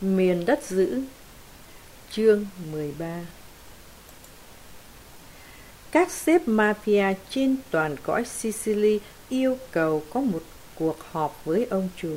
Miền đất dữ. Chương 13. Các sếp mafia trên toàn cõi Sicily yêu cầu có một cuộc họp với ông trùm.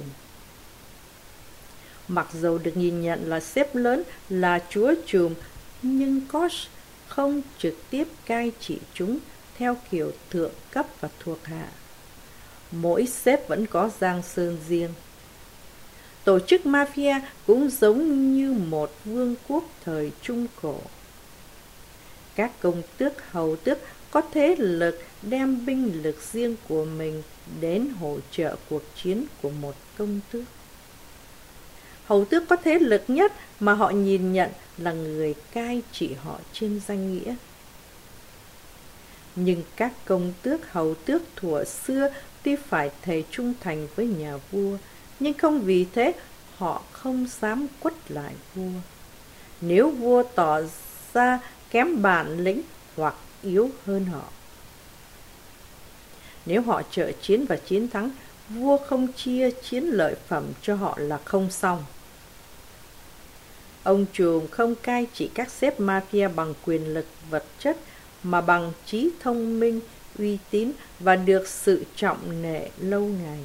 Mặc dầu được nhìn nhận là sếp lớn, là chúa trùm, nhưng Koch không trực tiếp cai trị chúng theo kiểu thượng cấp và thuộc hạ. Mỗi sếp vẫn có giang sơn riêng. Tổ chức mafia cũng giống như một vương quốc thời Trung Cổ. Các công tước hầu tước có thế lực đem binh lực riêng của mình đến hỗ trợ cuộc chiến của một công tước. Hầu tước có thế lực nhất mà họ nhìn nhận là người cai trị họ trên danh nghĩa. Nhưng các công tước hầu tước thuở xưa tuy phải thề trung thành với nhà vua, nhưng không vì thế họ không dám quất lại vua. Nếu vua tỏ ra kém bản lĩnh hoặc yếu hơn họ, nếu họ trợ chiến và chiến thắng, vua không chia chiến lợi phẩm cho họ là không xong. Ông trùm không cai trị các sếp mafia bằng quyền lực vật chất, mà bằng trí thông minh, uy tín và được sự trọng nể lâu ngày.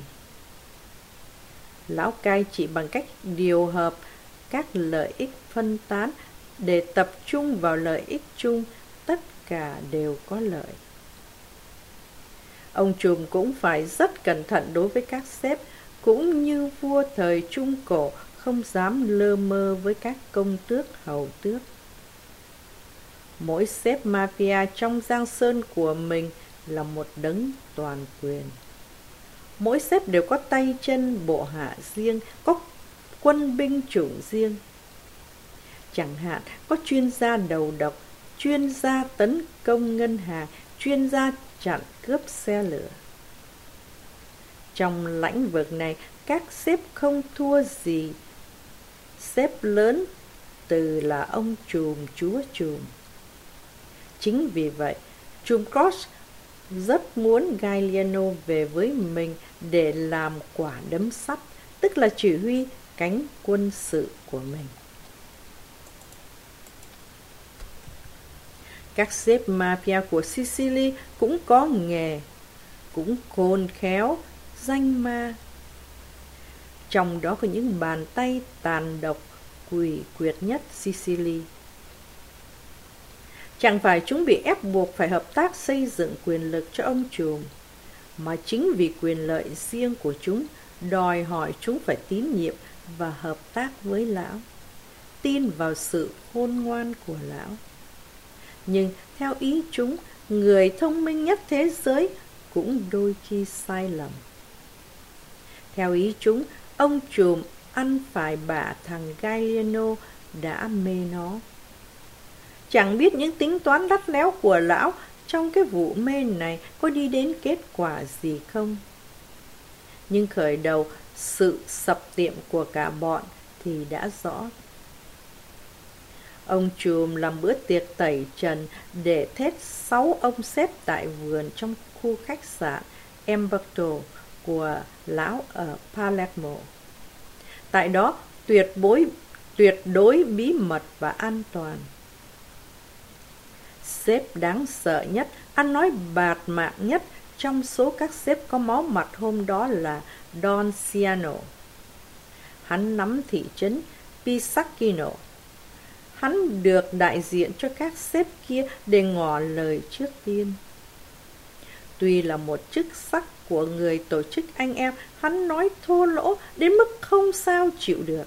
Lão cai trị bằng cách điều hợp các lợi ích phân tán để tập trung vào lợi ích chung, tất cả đều có lợi. Ông trùm cũng phải rất cẩn thận đối với các sếp, cũng như vua thời Trung Cổ không dám lơ mơ với các công tước hầu tước. Mỗi sếp mafia trong giang sơn của mình là một đấng toàn quyền. Mỗi sếp đều có tay chân bộ hạ riêng, có quân binh chủng riêng. Chẳng hạn có chuyên gia đầu độc, chuyên gia tấn công ngân hàng, chuyên gia chặn cướp xe lửa. Trong lĩnh vực này, các sếp không thua gì sếp lớn, từ là ông trùm, chúa trùm. Chính vì vậy, trùm Koch rất muốn Galliano về với mình để làm quả đấm sắt, tức là chỉ huy cánh quân sự của mình. Các sếp mafia của Sicily cũng có nghề, cũng khôn khéo, danh ma. Trong đó có những bàn tay tàn độc, quỷ quyệt nhất Sicily. Chẳng phải chúng bị ép buộc phải hợp tác xây dựng quyền lực cho ông trùm, mà chính vì quyền lợi riêng của chúng đòi hỏi chúng phải tín nhiệm và hợp tác với lão, tin vào sự khôn ngoan của lão. Nhưng theo ý chúng, người thông minh nhất thế giới cũng đôi khi sai lầm. Theo ý chúng, ông trùm ăn phải bả thằng Galliano đã mê nó. Chẳng biết những tính toán lắt léo của lão trong cái vụ mê này có đi đến kết quả gì không. Nhưng khởi đầu sự sập tiệm của cả bọn thì đã rõ. Ông trùm làm bữa tiệc tẩy trần để thết 6 ông sếp tại vườn trong khu khách sạn Umberto của lão ở Palermo. Tại đó tuyệt đối bí mật và an toàn. Sếp đáng sợ nhất, ăn nói bạt mạng nhất trong số các sếp có máu mặt hôm đó là Don Ciano. Hắn nắm thị trấn Pisacchino. Hắn được đại diện cho các sếp kia để ngỏ lời trước tiên. Tuy là một chức sắc của người tổ chức anh em, hắn nói thô lỗ đến mức không sao chịu được.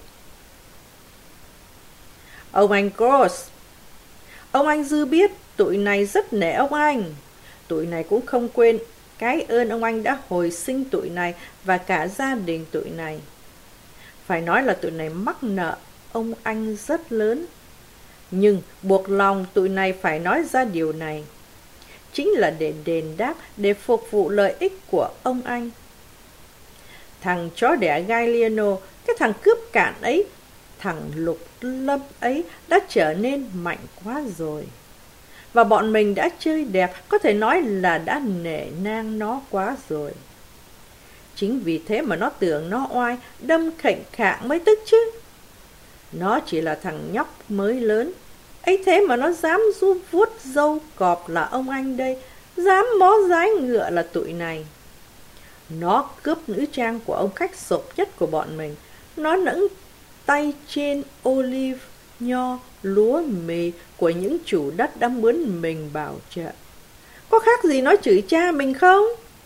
Ông anh Cross, ông anh dư biết tụi này rất nể ông anh. Tụi này cũng không quên cái ơn ông anh đã hồi sinh tụi này và cả gia đình tụi này. Phải nói là tụi này mắc nợ ông anh rất lớn. Nhưng buộc lòng tụi này phải nói ra điều này, chính là để đền đáp, để phục vụ lợi ích của ông anh. Thằng chó đẻ Galliano, cái thằng cướp cạn ấy, thằng lục lâm ấy đã trở nên mạnh quá rồi. Và bọn mình đã chơi đẹp, có thể nói là đã nể nang nó quá rồi. Chính vì thế mà nó tưởng nó oai, đâm khệnh khạng mới tức chứ. Nó chỉ là thằng nhóc mới lớn. Ấy thế mà nó dám giúp vuốt râu cọp là ông anh đây, dám mó dái ngựa là tụi này. Nó cướp nữ trang của ông khách sộp nhất của bọn mình. Nó nẫng tay trên olive, nho, lúa, mì của những chủ đất đã mướn mình bảo trợ. Có khác gì nó chửi cha mình không?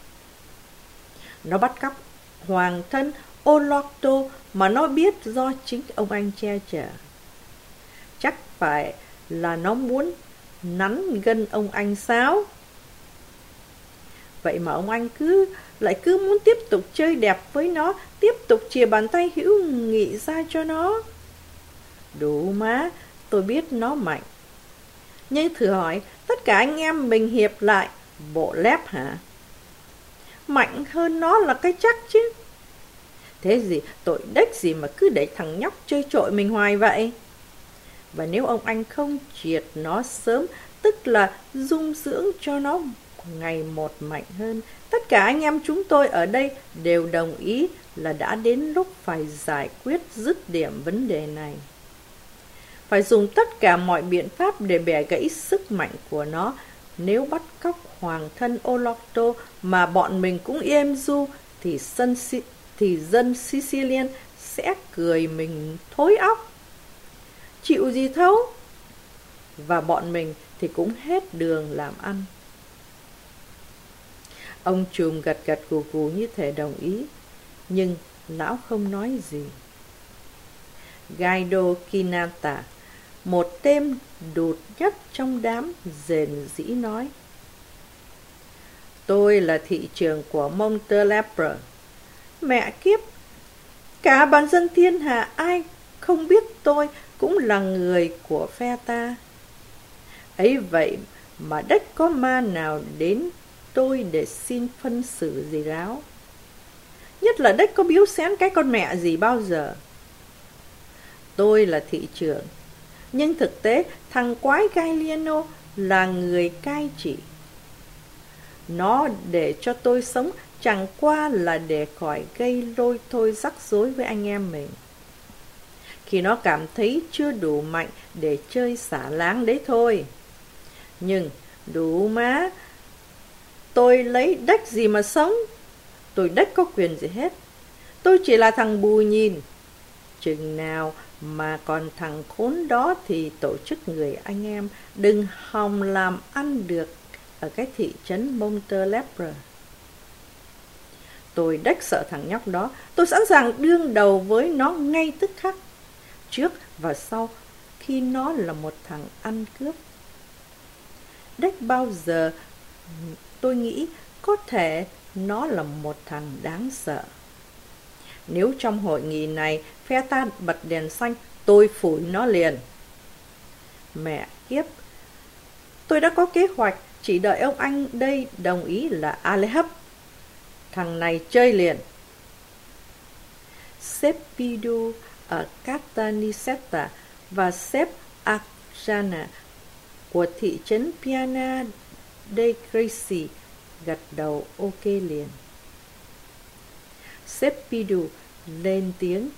Nó bắt cóc hoàng thân Olokto mà nó biết do chính ông anh che chở. Chắc phải là nó muốn nắn gân ông anh sao? Vậy mà ông anh lại cứ muốn tiếp tục chơi đẹp với nó, tiếp tục chìa bàn tay hữu nghị ra cho nó. Đủ má, tôi biết nó mạnh. Nhưng thử hỏi, tất cả anh em mình hiệp lại, bộ lép hả? Mạnh hơn nó là cái chắc chứ. Thế gì, tội đếch gì mà cứ để thằng nhóc chơi trội mình hoài vậy? Và nếu ông anh không triệt nó sớm, tức là dung dưỡng cho nó ngày một mạnh hơn, tất cả anh em chúng tôi ở đây đều đồng ý là đã đến lúc phải giải quyết dứt điểm vấn đề này. Phải dùng tất cả mọi biện pháp để bẻ gãy sức mạnh của nó. Nếu bắt cóc hoàng thân Olokto mà bọn mình cũng êm du, thì dân Sicilian sẽ cười mình thối óc. Chịu gì thấu. Và bọn mình thì cũng hết đường làm ăn. Ông trùm gật gật gù gù như thể đồng ý, nhưng lão không nói gì. Guido Kinata, một tên đụt nhất trong đám, rền rĩ nói: Tôi là thị trưởng của Montelepre. Mẹ kiếp, cả bản dân thiên hạ ai không biết tôi cũng là người của phe ta. Ấy vậy mà đếch có ma nào đến tôi để xin phân xử gì ráo. Nhất là đếch có biếu xén cái con mẹ gì bao giờ. Tôi là thị trưởng, nhưng thực tế thằng quái Gagliano là người cai trị. Nó để cho tôi sống chẳng qua là để khỏi gây lôi thôi rắc rối với anh em mình. Khi nó cảm thấy chưa đủ mạnh để chơi xả láng đấy thôi. Nhưng đủ má, tôi lấy đếch gì mà sống. Tôi đếch có quyền gì hết. Tôi chỉ là thằng bù nhìn. Chừng nào mà còn thằng khốn đó thì tổ chức người anh em đừng hòng làm ăn được ở cái thị trấn Montelepre. Tôi đếch sợ thằng nhóc đó. Tôi sẵn sàng đương đầu với nó ngay tức khắc, trước và sau, khi nó là một thằng ăn cướp. Đếch bao giờ tôi nghĩ có thể nó là một thằng đáng sợ. Nếu trong hội nghị này phe ta bật đèn xanh, tôi phủi nó liền. Mẹ kiếp, tôi đã có kế hoạch, chỉ đợi ông anh đây đồng ý là Alehub. Thằng này chơi liền. Sếp Pidu ở Catanicetta và sếp Arjana của thị trấn Piana dei Greci gật đầu ok liền. Sếp Pidu lên tiếng: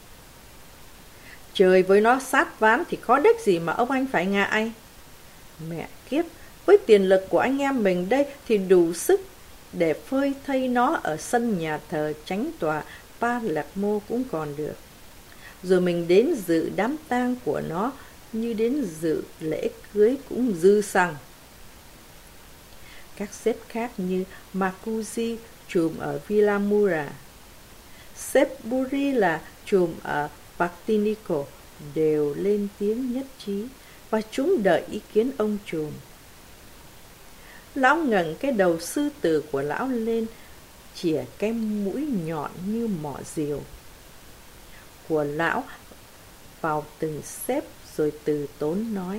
Chơi với nó sát ván thì có đếch gì mà ông anh phải ngại. Mẹ kiếp, với tiền lực của anh em mình đây thì đủ sức để phơi thây nó ở sân nhà thờ chánh tòa Palermo cũng còn được. Rồi mình đến dự đám tang của nó như đến dự lễ cưới cũng dư xăng. Các sếp khác như Marcucci trùm ở Villa Mura, sếp Burilla trùm ở Partinico đều lên tiếng nhất trí, và chúng đợi ý kiến ông trùm. Lão ngẩng cái đầu sư tử của lão lên, chỉa cái mũi nhọn như mỏ rìu của lão vào từng sếp, rồi từ tốn nói: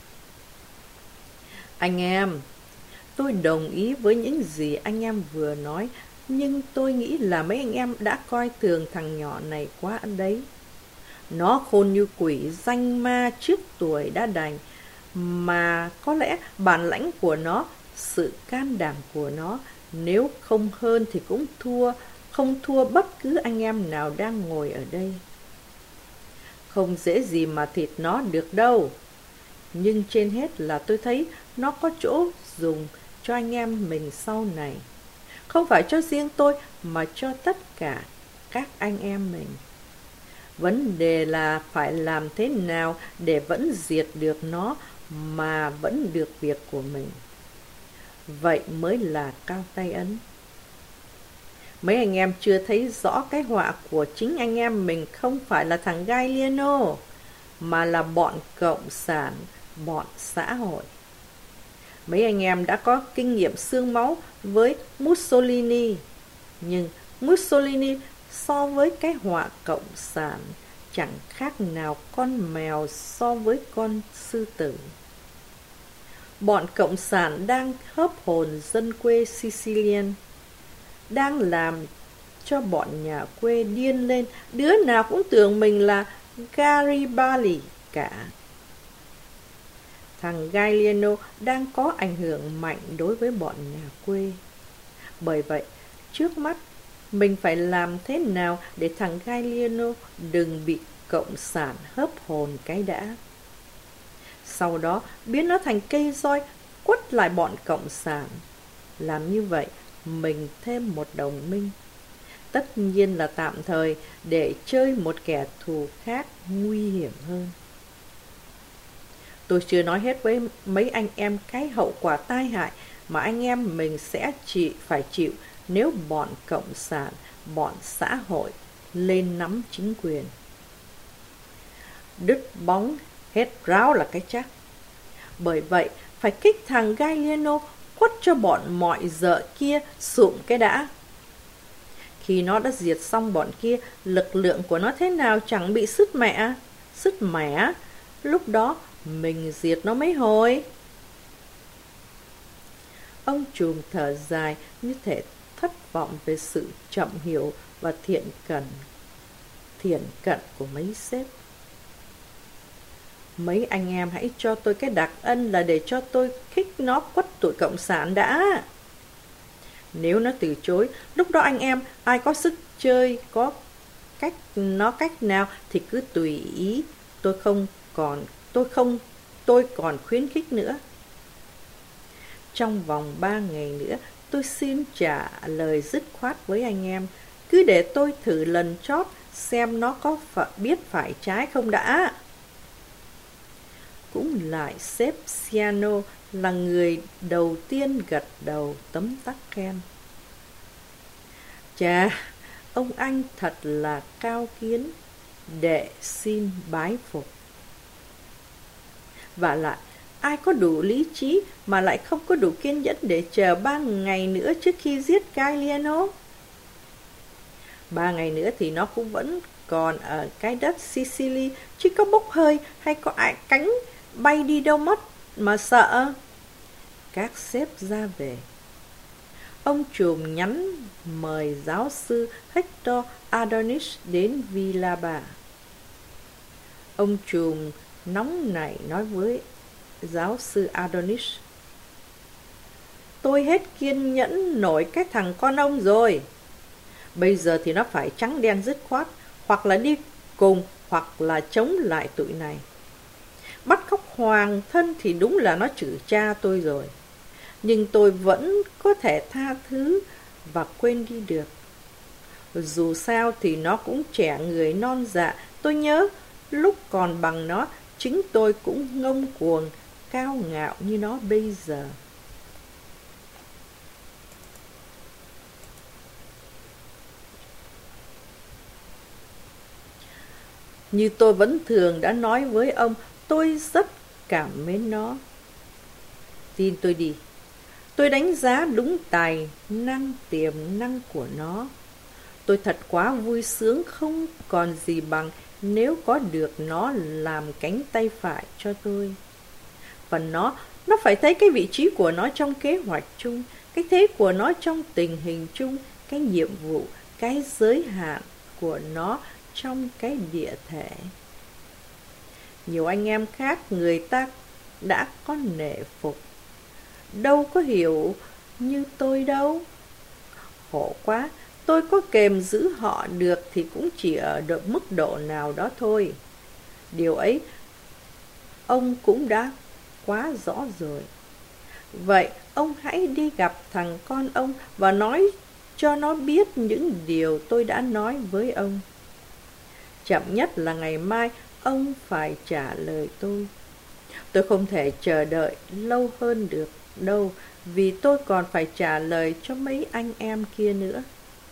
Anh em, tôi đồng ý với những gì anh em vừa nói, nhưng tôi nghĩ là mấy anh em đã coi thường thằng nhỏ này quá đấy. Nó khôn như quỷ, danh ma trước tuổi đã đành, mà có lẽ bản lãnh của nó, sự can đảm của nó, nếu không hơn thì cũng không thua bất cứ anh em nào đang ngồi ở đây. Không dễ gì mà thịt nó được đâu. Nhưng trên hết là tôi thấy nó có chỗ dùng cho anh em mình sau này. Không phải cho riêng tôi mà cho tất cả các anh em mình. Vấn đề là phải làm thế nào để vẫn diệt được nó mà vẫn được việc của mình. Vậy mới là cao tay ấn. Mấy anh em chưa thấy rõ cái họa của chính anh em mình không phải là thằng Galliano, mà là bọn cộng sản, bọn xã hội. Mấy anh em đã có kinh nghiệm xương máu với Mussolini, nhưng Mussolini so với cái họa cộng sản chẳng khác nào con mèo so với con sư tử. Bọn cộng sản đang hớp hồn dân quê Sicilian, đang làm cho bọn nhà quê điên lên, đứa nào cũng tưởng mình là Garibaldi cả. Thằng Galliano đang có ảnh hưởng mạnh đối với bọn nhà quê. Bởi vậy, trước mắt, mình phải làm thế nào để thằng Galliano đừng bị cộng sản hớp hồn cái đã. Sau đó, biến nó thành cây roi, quất lại bọn cộng sản. Làm như vậy, mình thêm một đồng minh. Tất nhiên là tạm thời để chơi một kẻ thù khác nguy hiểm hơn. Tôi chưa nói hết với mấy anh em cái hậu quả tai hại mà anh em mình sẽ phải chịu nếu bọn cộng sản, bọn xã hội lên nắm chính quyền. Đứt bóng hết ráo là cái chắc. Bởi vậy, phải kích thằng Galliano quất cho bọn mọi dợ kia sụm cái đã. Khi nó đã diệt xong bọn kia, lực lượng của nó thế nào chẳng bị sứt mẻ. Lúc đó mình diệt nó mấy hồi. Ông trùm thở dài như thể thất vọng về sự chậm hiểu và thiển cận của mấy sếp. Mấy anh em hãy cho tôi cái đặc ân là để cho tôi khích nó quất tụi cộng sản đã. Nếu nó từ chối, lúc đó anh em ai có sức chơi, có cách nào thì cứ tùy ý. Tôi còn khuyến khích nữa. Trong vòng 3 ngày nữa, tôi xin trả lời dứt khoát với anh em. Cứ để tôi thử lần chót xem nó có biết phải trái không đã. Cũng lại sếp Ciano là người đầu tiên gật đầu tấm tắc khen. Chà, ông anh thật là cao kiến, đệ xin bái phục. Vả lại, ai có đủ lý trí mà lại không có đủ kiên nhẫn để chờ 3 ngày nữa trước khi giết Galliano? 3 ngày nữa thì nó cũng vẫn còn ở cái đất Sicily, chứ có bốc hơi hay có ai cánh bay đi đâu mất mà sợ. Các sếp ra về. Ông trùm nhắn mời giáo sư Hector Adonis đến Villa Bà. Ông trùm nóng nảy nói với giáo sư Adonis: Tôi hết kiên nhẫn nổi cái thằng con ông rồi. Bây giờ thì nó phải trắng đen dứt khoát, hoặc là đi cùng hoặc là chống lại tụi này. Bắt cóc hoàng thân thì đúng là nó chửi cha tôi rồi, nhưng tôi vẫn có thể tha thứ và quên đi được. Dù sao thì nó cũng trẻ người non dạ. Tôi nhớ lúc còn bằng nó, chính tôi cũng ngông cuồng, cao ngạo như nó bây giờ. Như tôi vẫn thường đã nói với ông, tôi rất cảm mến nó. Tin tôi đi, tôi đánh giá đúng tài năng tiềm năng của nó. Tôi thật quá vui sướng không còn gì bằng nếu có được nó làm cánh tay phải cho tôi. Và nó phải thấy cái vị trí của nó trong kế hoạch chung, cái thế của nó trong tình hình chung, cái nhiệm vụ, cái giới hạn của nó trong cái địa thể. Nhiều anh em khác người ta đã có nể phục, đâu có hiểu như tôi đâu. Khổ quá, tôi có kềm giữ họ được thì cũng chỉ ở mức độ nào đó thôi. Điều ấy ông cũng đã quá rõ rồi. Vậy ông hãy đi gặp thằng con ông và nói cho nó biết những điều tôi đã nói với ông. Chậm nhất là ngày mai ông phải trả lời tôi. Tôi không thể chờ đợi lâu hơn được đâu, vì tôi còn phải trả lời cho mấy anh em kia nữa.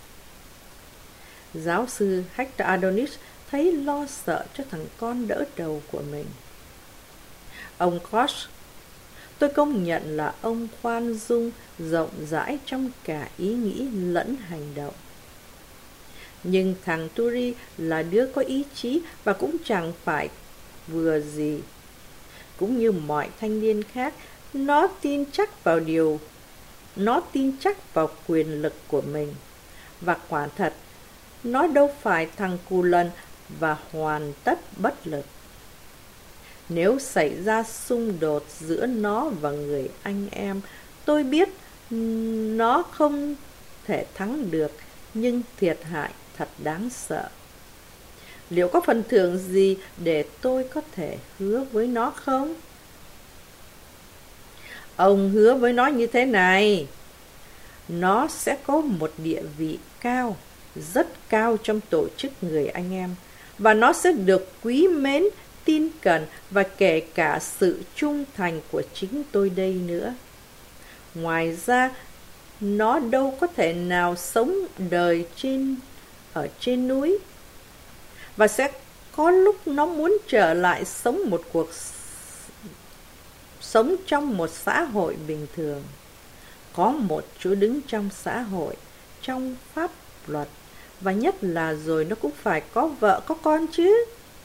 Giáo sư Hector Adonis thấy lo sợ cho thằng con đỡ đầu của mình. Ông Koch, tôi công nhận là ông khoan dung, rộng rãi trong cả ý nghĩ lẫn hành động. Nhưng thằng Turi là đứa có ý chí và cũng chẳng phải vừa gì. Cũng như mọi thanh niên khác, nó tin chắc vào quyền lực của mình. Và quả thật, nó đâu phải thằng cù lần và hoàn tất bất lực. Nếu xảy ra xung đột giữa nó và người anh em, tôi biết nó không thể thắng được, nhưng thiệt hại thật đáng sợ. Liệu có phần thưởng gì để tôi có thể hứa với nó không? Ông hứa với nó như thế này: nó sẽ có một địa vị cao, rất cao trong tổ chức người anh em, và nó sẽ được quý mến, tin cẩn và kể cả sự trung thành của chính tôi đây nữa. Ngoài ra, nó đâu có thể nào sống đời ở trên núi, và sẽ có lúc nó muốn trở lại sống trong một xã hội bình thường, có một chỗ đứng trong xã hội, trong pháp luật, và nhất là rồi nó cũng phải có vợ có con chứ.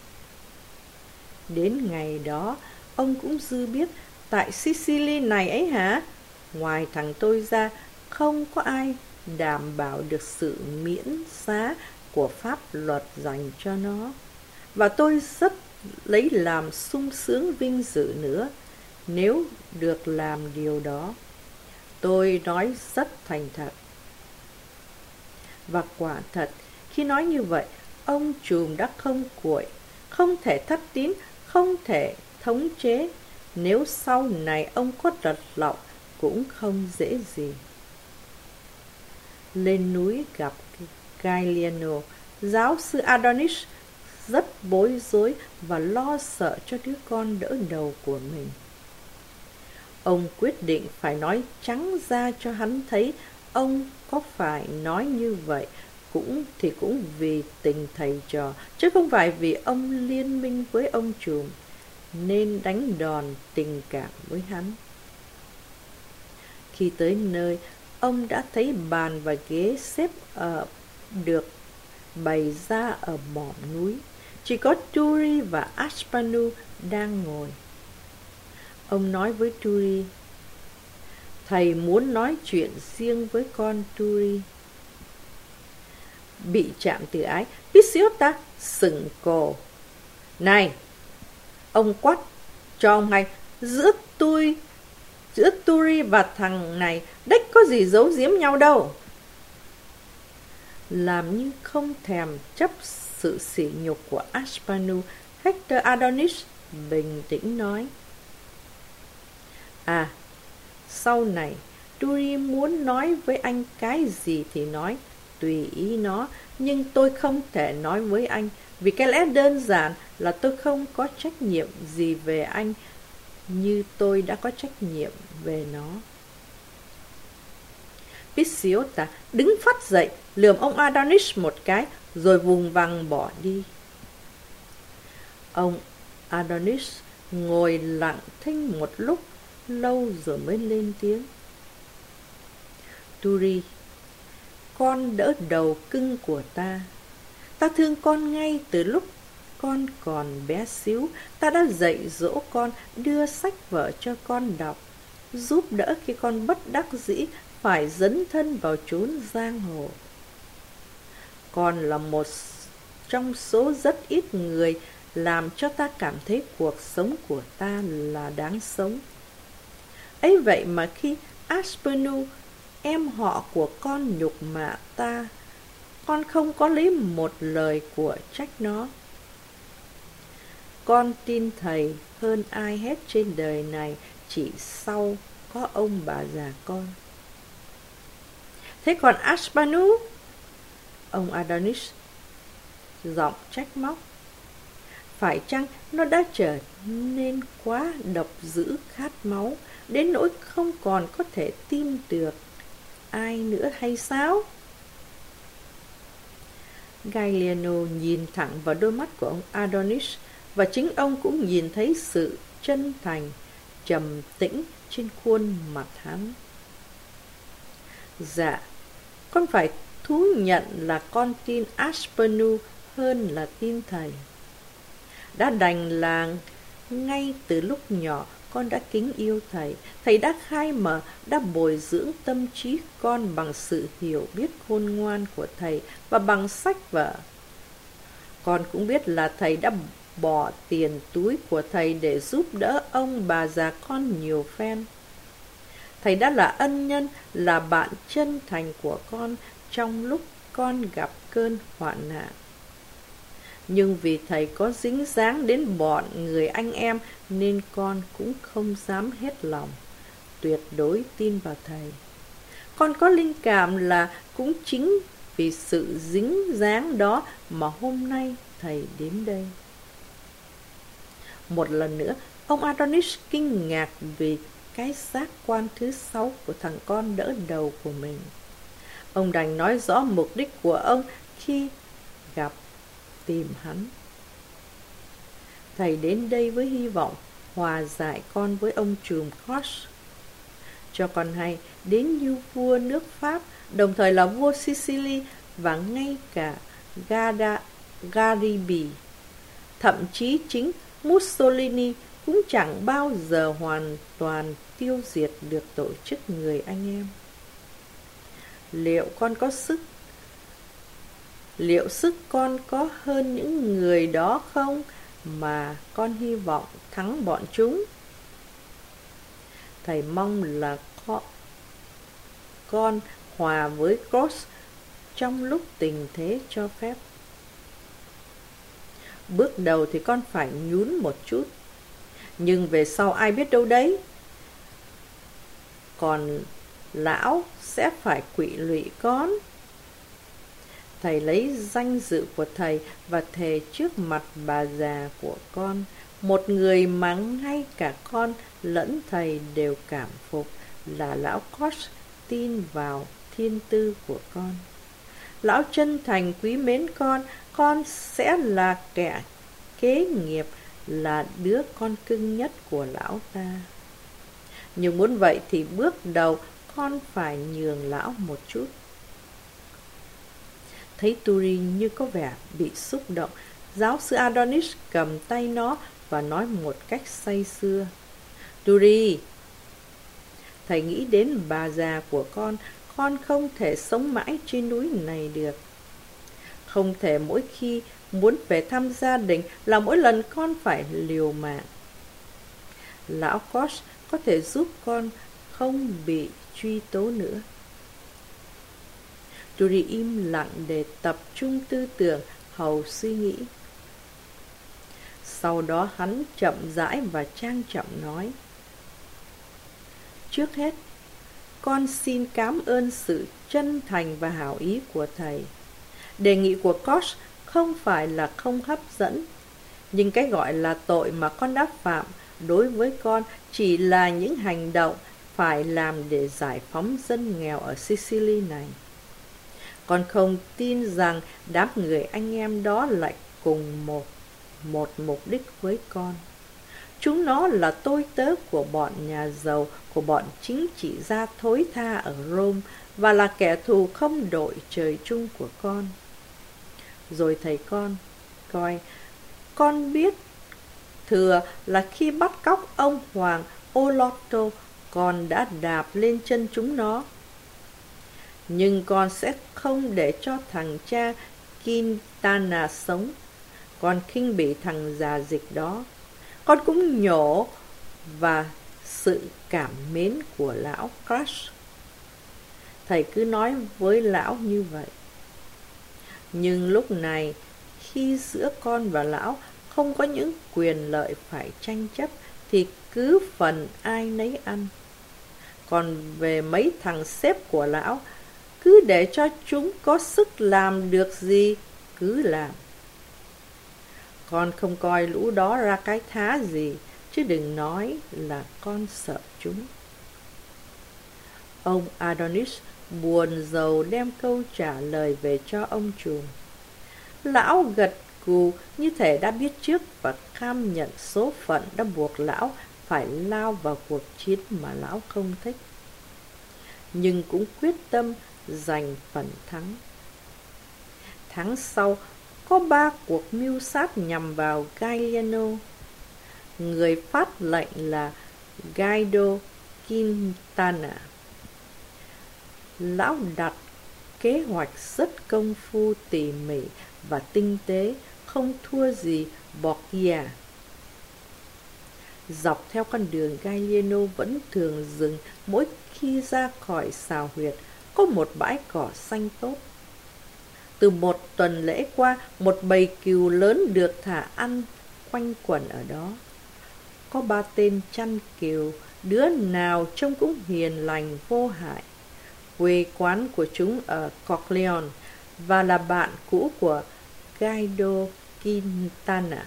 Đến ngày đó, ông cũng dư biết tại Sicily này ấy hả, ngoài thằng tôi ra, không có ai đảm bảo được sự miễn giá của pháp luật dành cho nó. Và tôi rất lấy làm sung sướng vinh dự nữa nếu được làm điều đó. Tôi nói rất thành thật. Và quả thật, khi nói như vậy, ông trùm đã không cuội, không thể thất tín, không thể thống chế. Nếu sau này ông có lật lọng, cũng không dễ gì. Lên núi gặp Gagliano, giáo sư Adonis rất bối rối và lo sợ cho đứa con đỡ đầu của mình. Ông quyết định phải nói trắng ra cho hắn thấy ông có phải nói như vậy cũng vì tình thầy trò, chứ không phải vì ông liên minh với ông trùm, nên đánh đòn tình cảm với hắn. Khi tới nơi, ông đã thấy bàn và ghế xếp được bày ra ở mỏm núi. Chỉ có Turi và Aspanu đang ngồi. Ông nói với Turi: thầy muốn nói chuyện riêng với con Turi. Bị chạm từ ái, Pisiota sững cổ. Này, ông quát cho ông hay, giữa Turi và thằng này đếch có gì giấu giếm nhau đâu. Làm như không thèm chấp sự sỉ nhục của Aspanu, Hector Adonis bình tĩnh nói: sau này Turi muốn nói với anh cái gì thì nói, tùy ý nó, nhưng tôi không thể nói với anh, vì cái lẽ đơn giản là tôi không có trách nhiệm gì về anh như tôi đã có trách nhiệm về nó. Pisiota đứng phát dậy, lườm ông Adonis một cái, rồi vùng vằng bỏ đi. Ông Adonis ngồi lặng thinh một lúc lâu rồi mới lên tiếng: Turi, con đỡ đầu cưng của ta. Ta thương con ngay từ lúc con còn bé xíu. Ta đã dạy dỗ con, đưa sách vở cho con đọc, giúp đỡ khi con bất đắc dĩ phải dấn thân vào chốn giang hồ. Con là một trong số rất ít người làm cho ta cảm thấy cuộc sống của ta là đáng sống. Ấy vậy mà khi Aspanu, em họ của con, nhục mạ ta, con không có lấy một lời của trách nó. Con tin thầy hơn ai hết trên đời này, chỉ sau có ông bà già con. Thế còn Ashbanu? Ông Adonis giọng trách móc. Phải chăng nó đã trở nên quá độc dữ khát máu, đến nỗi không còn có thể tin được ai nữa hay sao? Galliano nhìn thẳng vào đôi mắt của ông Adonis, và chính ông cũng nhìn thấy sự chân thành, trầm tĩnh trên khuôn mặt hắn. Dạ, con phải thú nhận là con tin Ashbanu hơn là tin thầy. Đã đành là ngay từ lúc nhỏ con đã kính yêu thầy. Thầy đã khai mở, đã bồi dưỡng tâm trí con bằng sự hiểu biết khôn ngoan của thầy và bằng sách vở. Con cũng biết là thầy đã bỏ tiền túi của thầy để giúp đỡ ông bà già con nhiều phen. Thầy đã là ân nhân, là bạn chân thành của con trong lúc con gặp cơn hoạn nạn. Nhưng vì thầy có dính dáng đến bọn người anh em nên con cũng không dám hết lòng, tuyệt đối tin vào thầy. Con có linh cảm là cũng chính vì sự dính dáng đó mà hôm nay thầy đến đây. Một lần nữa, ông Adonis kinh ngạc vì cái giác quan thứ 6 của thằng con đỡ đầu của mình. Ông đành nói rõ mục đích của ông khi gặp tìm hắn. Thầy đến đây với hy vọng hòa giải con với ông trùm Koch. Cho con hay, đến như vua nước Pháp, đồng thời là vua Sicily và ngay cả Garibaldi, thậm chí chính Mussolini cũng chẳng bao giờ hoàn toàn tiêu diệt được tổ chức người anh em. Liệu sức con có hơn những người đó không mà con hy vọng thắng bọn chúng? Thầy mong là con hòa với Cross trong lúc tình thế cho phép. Bước đầu thì con phải nhún một chút, nhưng về sau ai biết đâu đấy. Còn lão sẽ phải quỵ lụy con. Thầy lấy danh dự của thầy và thề trước mặt bà già của con, một người mà ngay cả con lẫn thầy đều cảm phục, là lão Koch tin vào thiên tư của con. Lão chân thành quý mến con sẽ là kẻ kế nghiệp, là đứa con cưng nhất của lão ta. Nhưng muốn vậy thì bước đầu con phải nhường lão một chút. Thấy Turi như có vẻ bị xúc động, giáo sư Adonis cầm tay nó và nói một cách say sưa. Turi, thầy nghĩ đến bà già của con không thể sống mãi trên núi này được. Không thể mỗi khi muốn về thăm gia đình là mỗi lần con phải liều mạng. Lão Koch có thể giúp con không bị truy tố nữa. Turi im lặng để tập trung tư tưởng, hầu suy nghĩ. Sau đó hắn chậm rãi và trang trọng nói. Trước hết, con xin cảm ơn sự chân thành và hảo ý của thầy. Đề nghị của Koch không phải là không hấp dẫn, nhưng cái gọi là tội mà con đã phạm đối với con chỉ là những hành động phải làm để giải phóng dân nghèo ở Sicily này. Con không tin rằng đám người anh em đó lại cùng một mục đích với con. Chúng nó là tôi tớ của bọn nhà giàu, của bọn chính trị gia thối tha ở Rome, và là kẻ thù không đội trời chung của con. Rồi thầy con biết thừa là khi bắt cóc ông Hoàng Olotto, con đã đạp lên chân chúng nó. Nhưng con sẽ không để cho thằng cha Quintana sống. Con khinh bỉ thằng già dịch đó. Con cũng nhổ và sự cảm mến của lão Crash. Thầy cứ nói với lão như vậy. Nhưng lúc này, khi giữa con và lão không có những quyền lợi phải tranh chấp, thì cứ phần ai nấy ăn. Còn về mấy thằng sếp của lão, cứ để cho chúng có sức làm được gì, cứ làm. Con không coi lũ đó ra cái thá gì, chứ đừng nói là con sợ chúng. Ông Adonis buồn rầu đem câu trả lời về cho ông trùm. Lão gật gù như thể đã biết trước và cam nhận số phận đã buộc lão phải lao vào cuộc chiến mà lão không thích, nhưng cũng quyết tâm giành phần thắng. Tháng sau, có 3 cuộc mưu sát nhằm vào Galliano. Người phát lệnh là Guido Quintana. Lão đặt kế hoạch rất công phu tỉ mỉ và tinh tế, không thua gì Borgia. Dọc theo con đường, Galliano vẫn thường dừng mỗi khi ra khỏi xào huyệt, có một bãi cỏ xanh tốt. Từ một tuần lễ qua, một bầy cừu lớn được thả ăn quanh quẩn ở đó. Có 3 tên chăn cừu, đứa nào trông cũng hiền lành vô hại. Quê quán của chúng ở Corleone và là bạn cũ của Guido Quintana.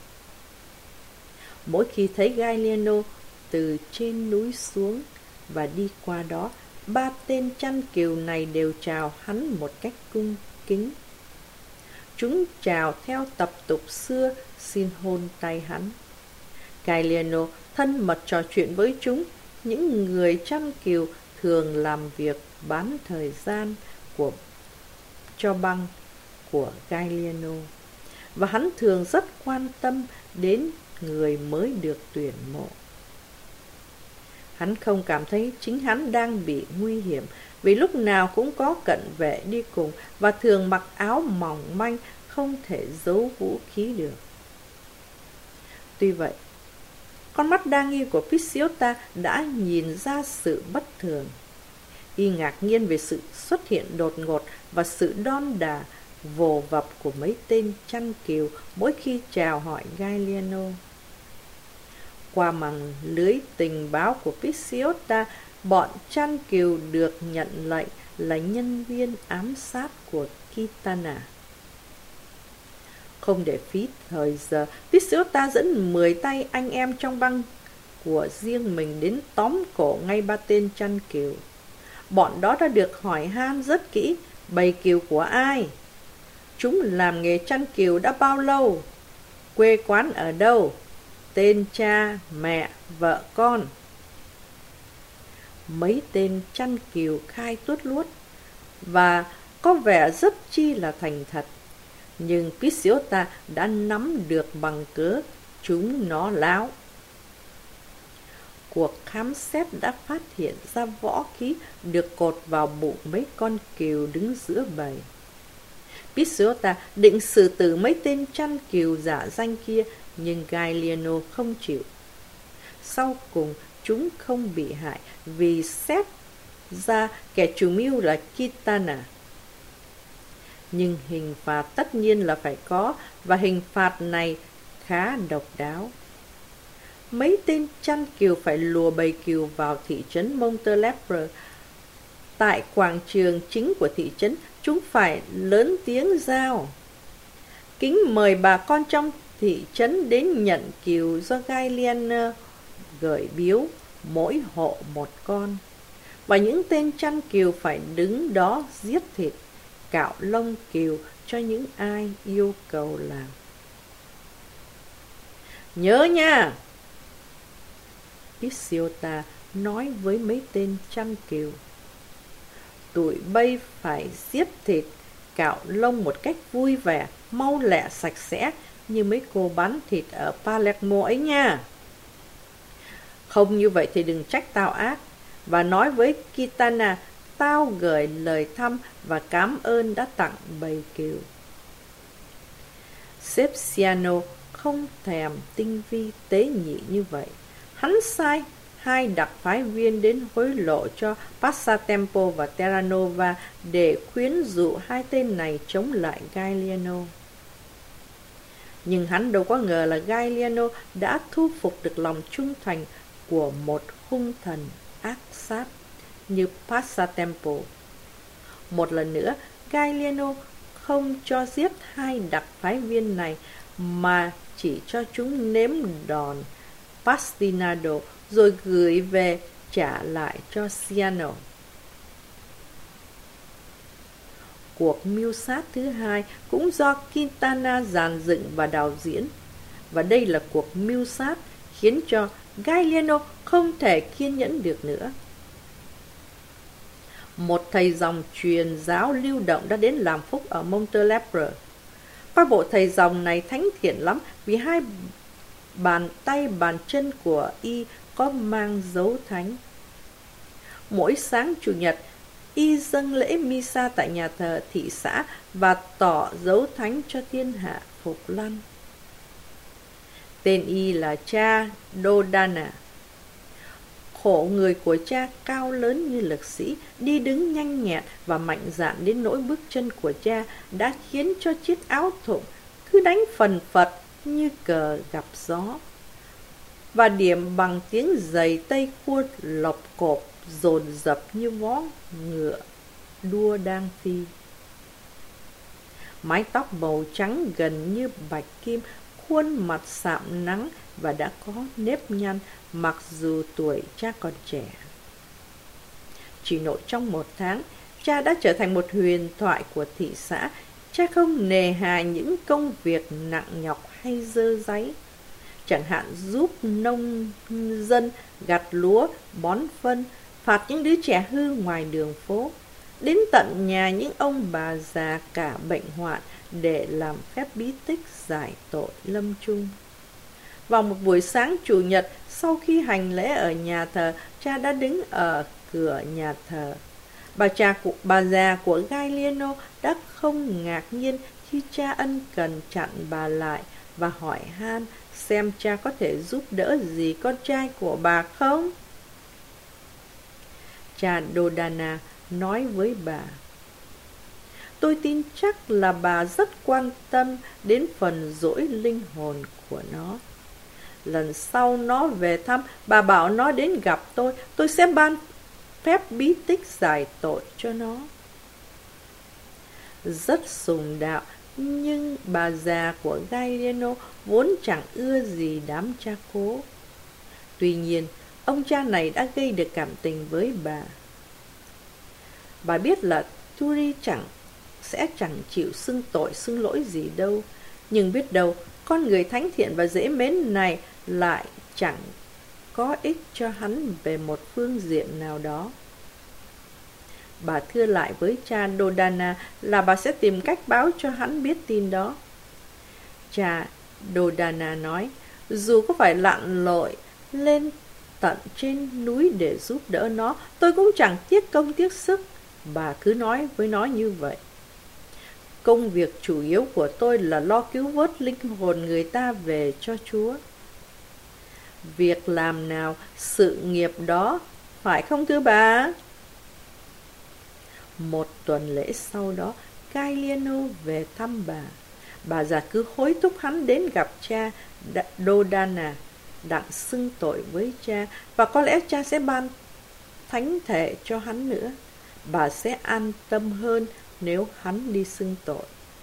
Mỗi khi thấy Galliano từ trên núi xuống và đi qua đó, 3 tên chăn cừu này đều chào hắn một cách cung kính. Chúng chào theo tập tục xưa, xin hôn tay hắn. Galliano thân mật trò chuyện với chúng. Những người chăn cừu thường làm việc bán thời gian cho băng của Galliano, và hắn thường rất quan tâm đến người mới được tuyển mộ. Hắn không cảm thấy chính hắn đang bị nguy hiểm, vì lúc nào cũng có cận vệ đi cùng và thường mặc áo mỏng manh, không thể giấu vũ khí được. Tuy vậy, con mắt đa nghi của Picciota đã nhìn ra sự bất thường. Y ngạc nhiên về sự xuất hiện đột ngột và sự đon đả vồ vập của mấy tên chăn cừu mỗi khi chào hỏi Galliano. Qua màn lưới tình báo của Picciota, bọn chăn cừu được nhận lệnh là nhân viên ám sát của Quintana. Không để phí thời giờ, Picciota dẫn 10 tay anh em trong băng của riêng mình đến tóm cổ ngay 3 tên chăn cừu. Bọn đó đã được hỏi han rất kỹ, bầy cừu của ai, chúng làm nghề chăn cừu đã bao lâu, quê quán ở đâu, tên cha, mẹ, vợ con. Mấy tên chăn cừu khai tuốt luốt và có vẻ rất chi là thành thật, nhưng Picciota đã nắm được bằng cớ chúng nó láo. Cuộc khám xét đã phát hiện ra võ khí được cột vào bụng mấy con cừu đứng giữa bầy. Picciota định xử tử mấy tên chăn cừu giả danh kia, nhưng Galliano không chịu. Sau cùng chúng không bị hại vì xét ra kẻ chủ mưu là Quintana. Nhưng hình phạt tất nhiên là phải có, và hình phạt này khá độc đáo. Mấy tên chăn cừu phải lùa bầy cừu vào thị trấn Montelepre. Tại quảng trường chính của thị trấn, chúng phải lớn tiếng rao: kính mời bà con trong thị trấn đến nhận cừu do Galliano gửi biếu, mỗi hộ một con. Và những tên chăn cừu phải đứng đó giết thịt, cạo lông cừu cho những ai yêu cầu làm. Nhớ nha! Picciota nói với mấy tên chăn cừu. Tụi bay phải giết thịt, cạo lông một cách vui vẻ, mau lẹ, sạch sẽ, như mấy cô bán thịt ở Palermo ấy nha. Không như vậy thì đừng trách tao ác. Và nói với Quintana, tao gửi lời thăm và cảm ơn đã tặng bầy cừu. Sepsiano không thèm tinh vi tế nhị như vậy. Hắn sai 2 đặc phái viên đến hối lộ cho Passatempo và Terranova để khuyến dụ 2 tên này chống lại Galliano. Nhưng hắn đâu có ngờ là Gallieno đã thu phục được lòng trung thành của một hung thần ác sát như Passatempo. Một lần nữa, Gallieno không cho giết hai đặc phái viên này mà chỉ cho chúng nếm đòn Bastinado rồi gửi về trả lại cho Ciano. Cuộc mưu sát thứ hai cũng do Quintana dàn dựng và đạo diễn. Và đây là cuộc mưu sát khiến cho Gallieno không thể kiên nhẫn được nữa. Một thầy dòng truyền giáo lưu động đã đến làm phúc ở Montelepre. Coi bộ thầy dòng này thánh thiện lắm vì hai bàn tay bàn chân của y có mang dấu thánh. Mỗi sáng Chủ nhật, y dâng lễ Misa tại nhà thờ thị xã và tỏ dấu thánh cho thiên hạ phục lăng. Tên y là cha Dodana. Khổ người của cha cao lớn như lực sĩ, đi đứng nhanh nhẹn và mạnh dạn đến nỗi bước chân của cha đã khiến cho chiếc áo thụng cứ đánh phần phật như cờ gặp gió. Và điểm bằng tiếng giày tây cua lộc cộp dồn dập như vó ngựa đua đang phi. Mái tóc màu trắng gần như bạch kim, khuôn mặt sạm nắng và đã có nếp nhăn mặc dù tuổi cha còn trẻ. Chỉ nội trong 1 tháng, cha đã trở thành một huyền thoại của thị xã. Cha không nề hà những công việc nặng nhọc hay dơ dáy. Chẳng hạn giúp nông dân gặt lúa, bón phân, phạt những đứa trẻ hư ngoài đường phố, đến tận nhà những ông bà già cả bệnh hoạn để làm phép bí tích giải tội lâm chung. Vào một buổi sáng Chủ nhật, sau khi hành lễ ở nhà thờ, cha đã đứng ở cửa nhà thờ. Bà già của Gallieno đã không ngạc nhiên khi cha ân cần chặn bà lại và hỏi han xem cha có thể giúp đỡ gì con trai của bà không. Cha Dodana nói với bà: tôi tin chắc là bà rất quan tâm đến phần dỗi linh hồn của nó. Lần sau nó về thăm, bà bảo nó đến gặp tôi sẽ ban phép bí tích giải tội cho nó. Rất sùng đạo, nhưng bà già của Gallieno vốn chẳng ưa gì đám cha cố. Tuy nhiên, ông cha này đã gây được cảm tình với bà. Bà biết là Turi sẽ chẳng chịu xưng tội xưng lỗi gì đâu, nhưng biết đâu con người thánh thiện và dễ mến này lại chẳng có ích cho hắn về một phương diện nào đó. Bà thưa lại với cha Dodana là bà sẽ tìm cách báo cho hắn biết tin đó. Cha Dodana nói, dù có phải lặn lội lên tận trên núi để giúp đỡ nó, tôi cũng chẳng tiếc công tiếc sức. Bà cứ nói với nó như vậy. Công việc chủ yếu của tôi là lo cứu vớt linh hồn người ta về cho Chúa. Việc làm nào, sự nghiệp đó, phải không thưa bà? Một tuần lễ sau đó, Gallieno về thăm bà. Bà già cứ hối thúc hắn đến gặp cha Dodana, đặng xưng tội với cha, và có lẽ cha sẽ ban thánh thể cho hắn nữa. Bà sẽ an tâm hơn nếu hắn đi xưng tội.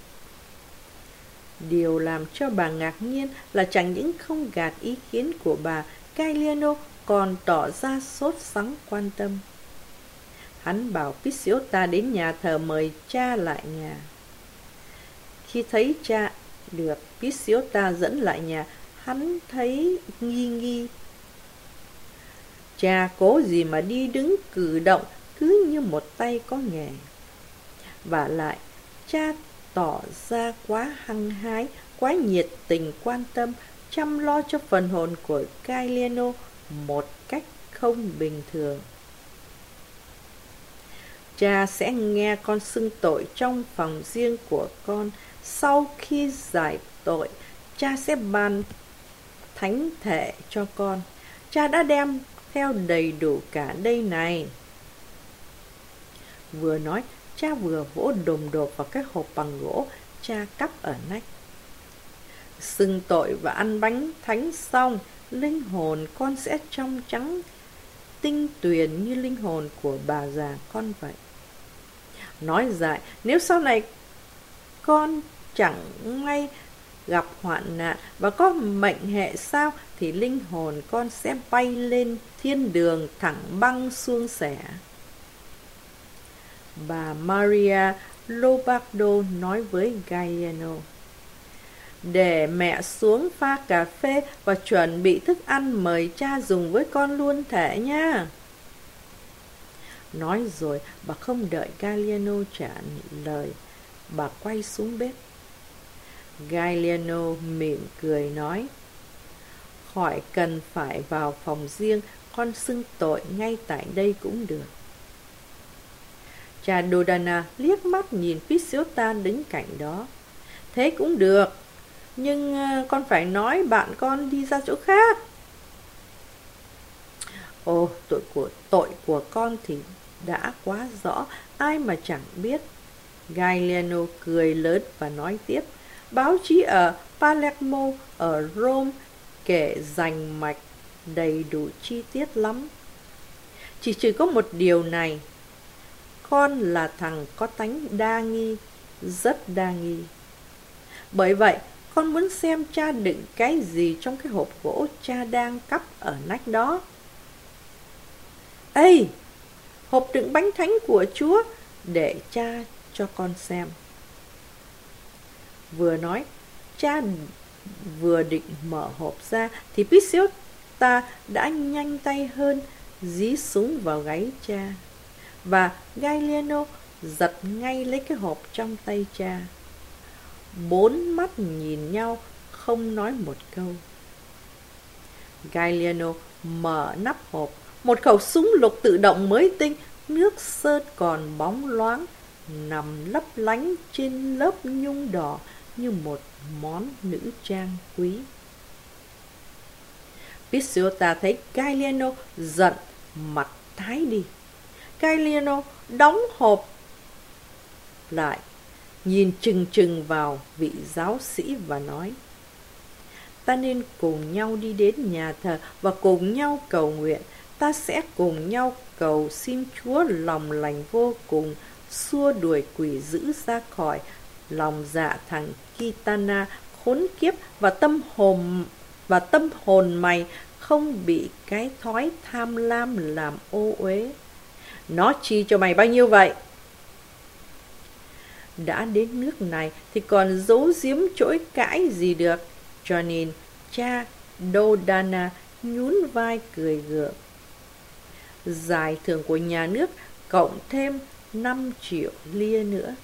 Điều làm cho bà ngạc nhiên là chẳng những không gạt ý kiến của bà, Gallieno còn tỏ ra sốt sắng quan tâm. Hắn bảo Picciota đến nhà thờ mời cha lại nhà. Khi thấy cha được Picciota dẫn lại nhà, hắn thấy nghi nghi. Cha cố gì mà đi đứng cử động cứ như một tay có nghề. Vả lại, cha tỏ ra quá hăng hái, quá nhiệt tình quan tâm, chăm lo cho phần hồn của Gallieno một cách không bình thường. Cha sẽ nghe con xưng tội trong phòng riêng của con. Sau khi giải tội, cha sẽ ban thánh thể cho con. Cha đã đem theo đầy đủ cả đây này. Vừa nói, cha vừa vỗ đồm đột vào cái hộp bằng gỗ cha cắp ở nách. Xưng tội và ăn bánh thánh xong, linh hồn con sẽ trong trắng tinh tuyền như linh hồn của bà già con vậy. Nói dại, nếu sau này con chẳng may gặp hoạn nạn và có mệnh hệ sao, thì linh hồn con sẽ bay lên thiên đường thẳng băng suôn sẻ. Bà Maria Lobardo nói với Galliano: để mẹ xuống pha cà phê và chuẩn bị thức ăn mời cha dùng với con luôn thể nha. Nói rồi, bà không đợi Galliano trả lời, bà quay xuống bếp. Galliano mỉm cười nói: khỏi cần phải vào phòng riêng, con xưng tội ngay tại đây cũng được. Cha Dodana liếc mắt nhìn Pisiota đứng cạnh đó. Thế cũng được, nhưng con phải nói bạn con đi ra chỗ khác. Ồ, tội của con thì đã quá rõ, ai mà chẳng biết. Galliano cười lớn và nói tiếp: báo chí ở Palermo, ở Rome kể rành mạch đầy đủ chi tiết lắm. Chỉ trừ có một điều này: con là thằng có tánh đa nghi, rất đa nghi. Bởi vậy, con muốn xem cha đựng cái gì trong cái hộp gỗ cha đang cắp ở nách đó. Ê, hộp đựng bánh thánh của Chúa, để cha cho con xem. Vừa nói, cha vừa định mở hộp ra thì Pisiota đã nhanh tay hơn, dí súng vào gáy cha. Và Galliano giật ngay lấy cái hộp trong tay cha. Bốn mắt nhìn nhau, không nói một câu. Galliano mở nắp hộp. Một khẩu súng lục tự động mới tinh, nước sơn còn bóng loáng, nằm lấp lánh trên lớp nhung đỏ như một món nữ trang quý. Pisiota thấy Galliano giận, mặt tái đi. Galliano đóng hộp lại, nhìn chừng chừng vào vị giáo sĩ và nói: ta nên cùng nhau đi đến nhà thờ và cùng nhau cầu nguyện. Ta sẽ cùng nhau cầu xin Chúa lòng lành vô cùng, xua đuổi quỷ dữ ra khỏi lòng dạ thằng Kitana khốn kiếp, và tâm hồn mày không bị cái thói tham lam làm ô uế. Nó chi cho mày bao nhiêu vậy? Đã đến nước này thì còn giấu giếm chối cãi gì được. Cho nên cha Dodana nhún vai cười gượng. Giải thưởng của nhà nước cộng thêm 5 triệu lia nữa.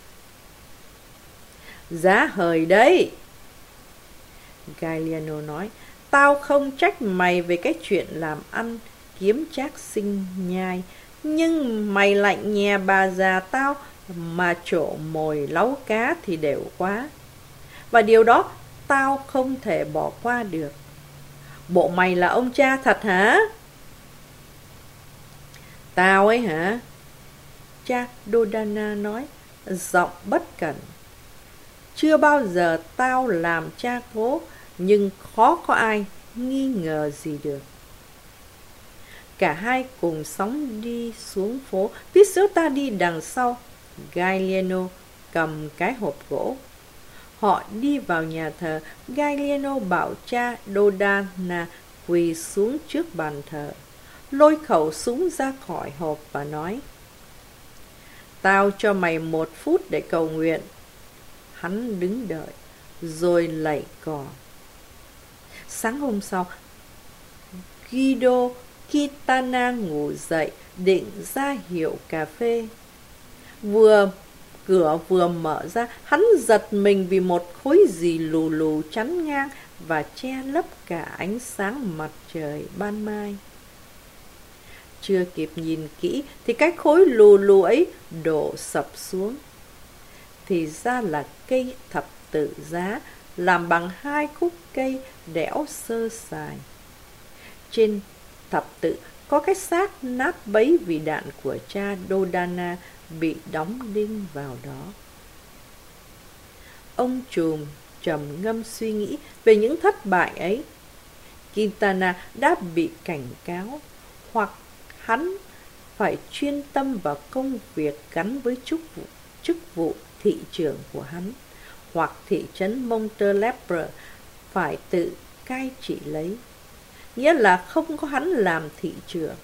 Giá hời đấy. Galliano nói: tao không trách mày về cái chuyện làm ăn kiếm trác sinh nhai, nhưng mày lạnh nhè bà già tao mà trổ mồi láu cá thì đều quá. Và điều đó tao không thể bỏ qua được. Bộ mày là ông cha thật hả? Tao ấy hả? Cha Dodana nói, giọng bất cẩn. Chưa bao giờ tao làm cha cố, nhưng khó có ai nghi ngờ gì được. Cả hai cùng sóng đi xuống phố. Pisiota đi đằng sau, Galliano cầm cái hộp gỗ. Họ đi vào nhà thờ. Galliano bảo cha Dodana quỳ xuống trước bàn thờ, lôi khẩu súng ra khỏi hộp và nói: tao cho mày 1 phút để cầu nguyện. Hắn đứng đợi, rồi lạy cò. Sáng hôm sau, Guido Kitana ngủ dậy, định ra hiệu cà phê. Cửa vừa mở ra, hắn giật mình vì một khối gì lù lù chắn ngang và che lấp cả ánh sáng mặt trời ban mai. Chưa kịp nhìn kỹ thì cái khối lù lù ấy đổ sập xuống. Thì ra là cây thập tự giá làm bằng 2 khúc cây đẽo sơ sài. Trên thập tự có cái xác nát bấy vì đạn của cha Dodana bị đóng đinh vào đó. Ông trùm trầm ngâm suy nghĩ về những thất bại ấy. Quintana đã bị cảnh cáo, hoặc hắn phải chuyên tâm vào công việc gắn với chức vụ thị trưởng của hắn, hoặc thị trấn Montelepre phải tự cai trị lấy, nghĩa là không có hắn làm thị trưởng.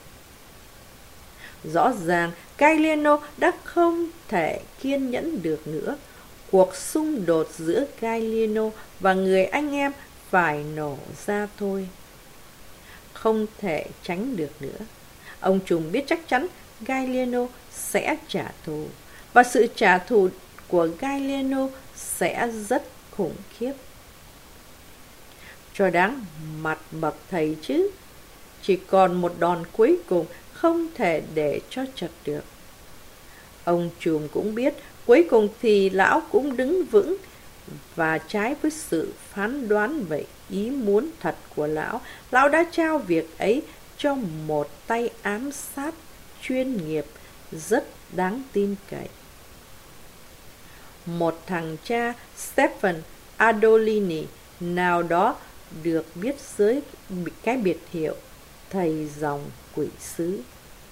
Rõ ràng Gagliano đã không thể kiên nhẫn được nữa. Cuộc xung đột giữa Gagliano và người anh em phải nổ ra thôi. Không thể tránh được nữa. Ông trùm biết chắc chắn Gagliano sẽ trả thù, và sự trả thù của Gagliano sẽ rất khủng khiếp. Cho đáng mặt bậc thầy chứ. Chỉ còn một đòn cuối cùng, không thể để cho trật được. Ông trùm cũng biết cuối cùng thì lão cũng đứng vững, và trái với sự phán đoán về ý muốn thật của lão đã trao việc ấy cho một tay ám sát chuyên nghiệp rất đáng tin cậy. Một thằng cha Stephen Adolini nào đó được biết dưới cái biệt hiệu thầy dòng quỷ sứ.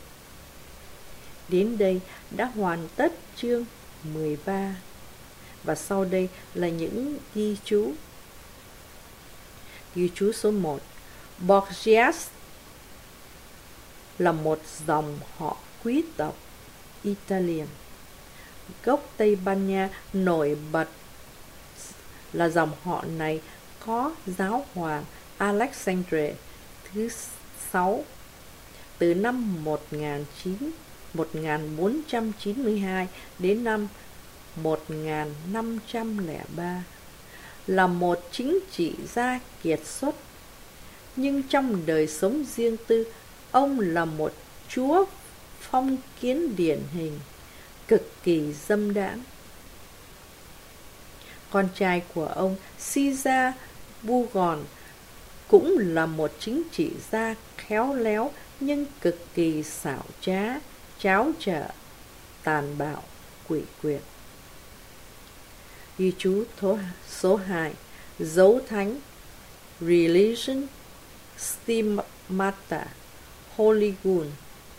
Đến đây đã hoàn tất chương 13, và sau đây là những ghi chú. Ghi chú số 1. Borgias là một dòng họ quý tộc Italian, gốc Tây Ban Nha nổi bật. Là dòng họ này có giáo hoàng Alexandre thứ 6 từ năm 1492 đến năm 1503, là một chính trị gia kiệt xuất. Nhưng trong đời sống riêng tư, ông là một chúa phong kiến điển hình, cực kỳ dâm đãng. Con trai của ông, Caesar Bugon, cũng là một chính trị gia khéo léo nhưng cực kỳ xảo trá, tráo trở, tàn bạo, quỷ quyệt. Ghi chú số 2. Dấu thánh Religion Stigmata Holy Gun.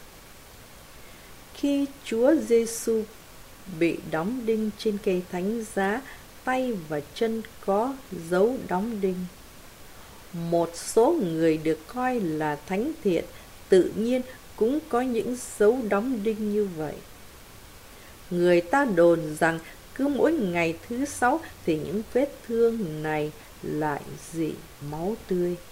Khi Chúa Giêsu bị đóng đinh trên cây thánh giá, tay và chân có dấu đóng đinh. Một số người được coi là thánh thiện tự nhiên cũng có những dấu đóng đinh như vậy. Người ta đồn rằng cứ mỗi ngày thứ 6 thì những vết thương này lại rỉ máu tươi.